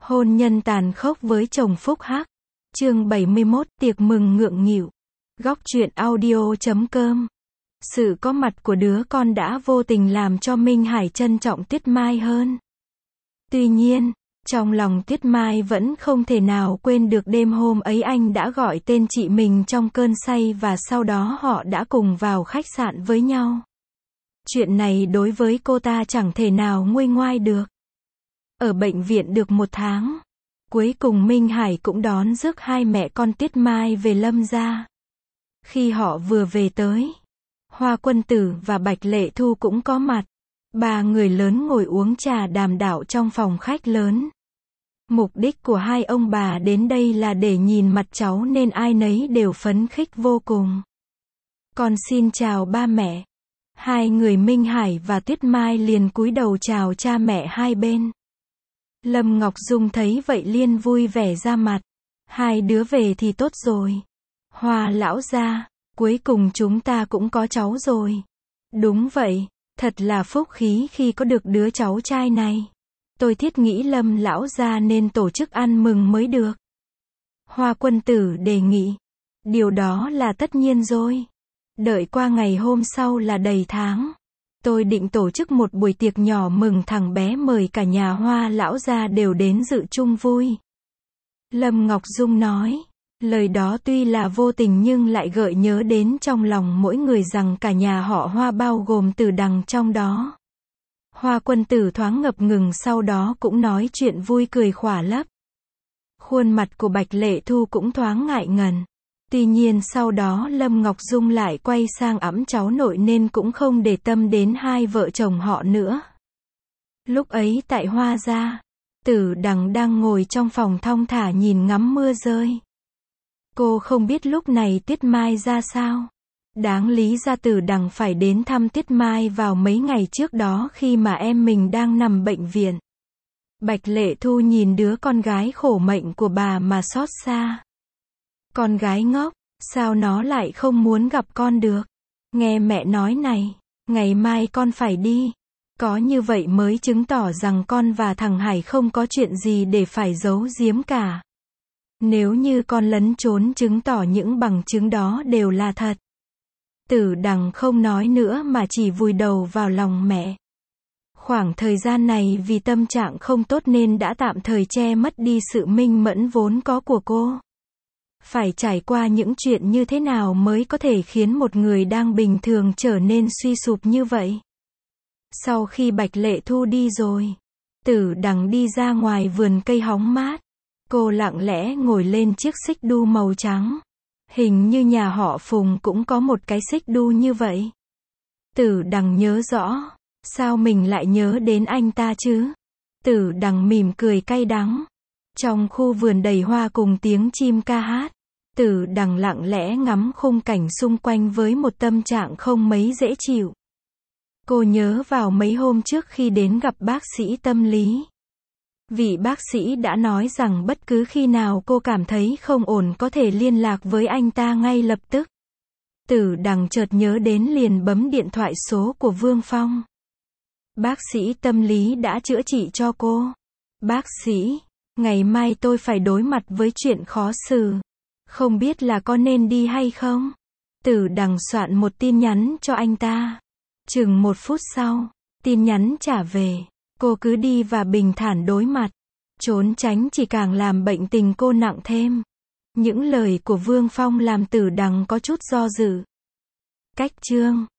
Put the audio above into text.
Hôn nhân tàn khốc với chồng phúc hắc. Chương 71, tiệc mừng ngượng nghịu. Góc truyện audio.com. Sự có mặt của đứa con đã vô tình làm cho Minh Hải trân trọng Tuyết Mai hơn. Tuy nhiên, trong lòng Tuyết Mai vẫn không thể nào quên được đêm hôm ấy anh đã gọi tên chị mình trong cơn say và sau đó họ đã cùng vào khách sạn với nhau. Chuyện này đối với cô ta chẳng thể nào nguôi ngoai được. Ở bệnh viện được 1 tháng, cuối cùng Minh Hải cũng đón rước hai mẹ con Tuyết Mai về Lâm gia. Khi họ vừa về tới, Hoa Quân Tử và Bạch Lệ Thu cũng có mặt. 3 người lớn ngồi uống trà đàm đạo trong phòng khách lớn. Mục đích của hai ông bà đến đây là để nhìn mặt cháu nên ai nấy đều phấn khích vô cùng. Con xin chào ba mẹ. Hai người Minh Hải và Tuyết Mai liền cúi đầu chào cha mẹ hai bên. Lâm Ngọc Dung thấy vậy liền vui vẻ ra mặt. Hai đứa về thì tốt rồi. Hoa lão gia, cuối cùng chúng ta cũng có cháu rồi. Đúng vậy, thật là phúc khí khi có được đứa cháu trai này. Tôi thiết nghĩ Lâm lão gia nên tổ chức ăn mừng mới được. Hoa Quân Tử đề nghị. Điều đó là tất nhiên rồi. Đợi qua ngày hôm sau là đầy tháng. Tôi định tổ chức một buổi tiệc nhỏ mừng thằng bé, mời cả nhà Hoa lão gia đều đến dự chung vui. Lâm Ngọc Dung nói. Lời đó tuy là vô tình nhưng lại gợi nhớ đến trong lòng mỗi người rằng cả nhà họ Hoa bao gồm Tử Đằng trong đó. Hoa Quân Tử thoáng ngập ngừng sau đó cũng nói chuyện vui cười khỏa lấp. Khuôn mặt của Bạch Lệ Thu cũng thoáng ngại ngần. Tuy nhiên sau đó Lâm Ngọc Dung lại quay sang ẵm cháu nội nên cũng không để tâm đến hai vợ chồng họ nữa. Lúc ấy tại Hoa gia, Tử Đằng đang ngồi trong phòng thong thả nhìn ngắm mưa rơi. Cô không biết lúc này Tuyết Mai ra sao. Đáng lý ra Tử Đằng phải đến thăm Tuyết Mai vào mấy ngày trước đó khi mà em mình đang nằm bệnh viện. Bạch Lệ Thu nhìn đứa con gái khổ mệnh của bà mà xót xa. Con gái ngốc, sao nó lại không muốn gặp con được? Nghe mẹ nói này, ngày mai con phải đi. Có như vậy mới chứng tỏ rằng con và thằng Hải không có chuyện gì để phải giấu giếm cả. Nếu như con lấn trốn chứng tỏ những bằng chứng đó đều là thật. Tử Đằng không nói nữa mà chỉ vùi đầu vào lòng mẹ. Khoảng thời gian này vì tâm trạng không tốt nên đã tạm thời che mất đi sự minh mẫn vốn có của cô. Phải trải qua những chuyện như thế nào mới có thể khiến một người đang bình thường trở nên suy sụp như vậy? Sau khi Bạch Lệ Thu đi rồi, Tử Đằng đi ra ngoài vườn cây hóng mát. Cô lặng lẽ ngồi lên chiếc xích đu màu trắng. Hình như nhà họ Phùng cũng có một cái xích đu như vậy. Tử Đằng nhớ rõ. Sao mình lại nhớ đến anh ta chứ? Tử Đằng mỉm cười cay đắng. Trong khu vườn đầy hoa cùng tiếng chim ca hát, Tử Đằng lặng lẽ ngắm khung cảnh xung quanh với một tâm trạng không mấy dễ chịu. Cô nhớ vào mấy hôm trước khi đến gặp bác sĩ tâm lý. Vị bác sĩ đã nói rằng bất cứ khi nào cô cảm thấy không ổn có thể liên lạc với anh ta ngay lập tức. Tử Đằng chợt nhớ đến liền bấm điện thoại số của Vương Phong. Bác sĩ tâm lý đã chữa trị cho cô. Bác sĩ, ngày mai tôi phải đối mặt với chuyện khó xử. Không biết là có nên đi hay không? Tử Đằng soạn một tin nhắn cho anh ta. Chừng 1 phút sau, tin nhắn trả về. Cô cứ đi và bình thản đối mặt. Trốn tránh chỉ càng làm bệnh tình cô nặng thêm. Những lời của Vương Phong làm Tử Đằng có chút do dự. Cách chương